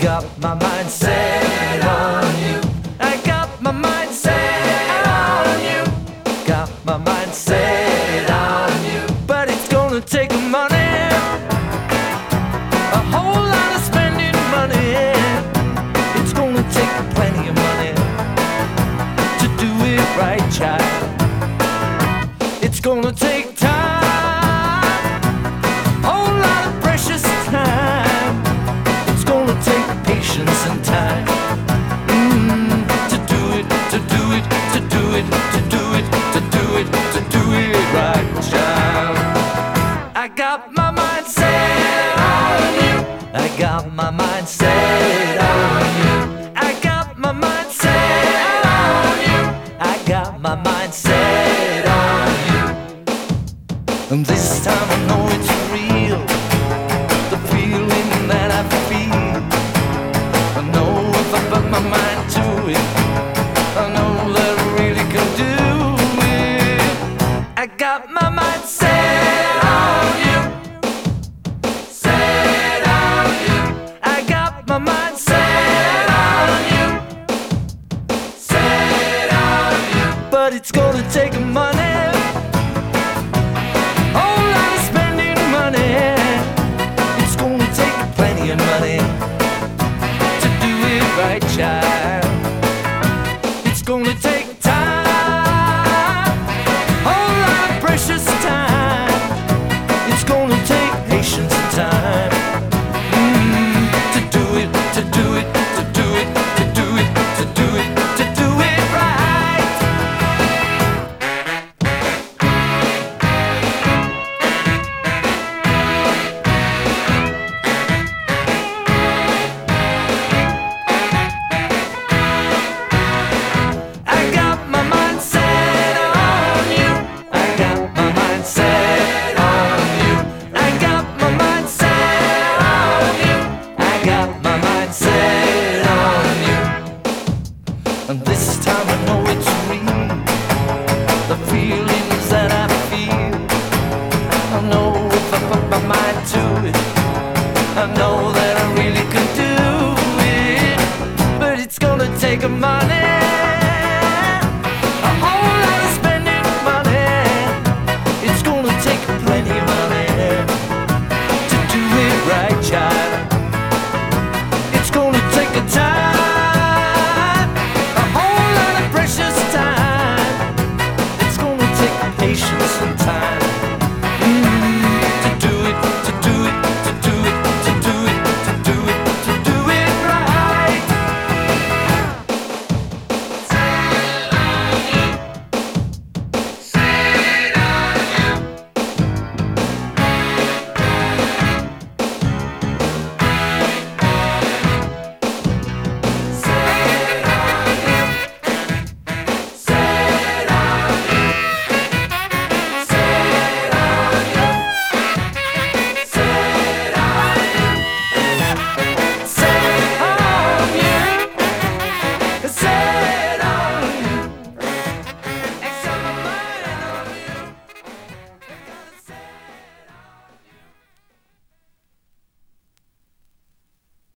got my mind set on you. I got my mind set on you. Got my mind set on you. But it's gonna take money, a whole lot of spending money. It's gonna take plenty of money to do it right, child. It's gonna take time, whole lot of precious time. It's gonna take patience and time to do it, to do it, to do it, to do it, to do it, to do it right, child. I got my mind set on you. I got my mind set on you. I got my mind set on you. I got my mind set on you. And this time I know it's real, the feeling that I feel. I know if I put my mind to it, I know that I really can do it. I got my mind set on you, set on you. I got my mind set on you, set on you. But it's gonna take money, whole lot of spending money. It's gonna take plenty of money to do it right, child. It's gonna take time, whole lot of precious time. It's gonna take patience and time to do it, to do it, to do it, to do it, to do it, to do it right. I got my mind set on you. I got my mind set on you. I got my mind set on you. I got my mind set on you. And this time I know it's real, the feelings that I feel. I know if I put my mind to it, I know that I really can do it. But it's gonna take money, a whole lot of spending money. It's gonna take plenty of money to do it right, child. It's gonna take a time, a whole lot of precious time. It's gonna take patience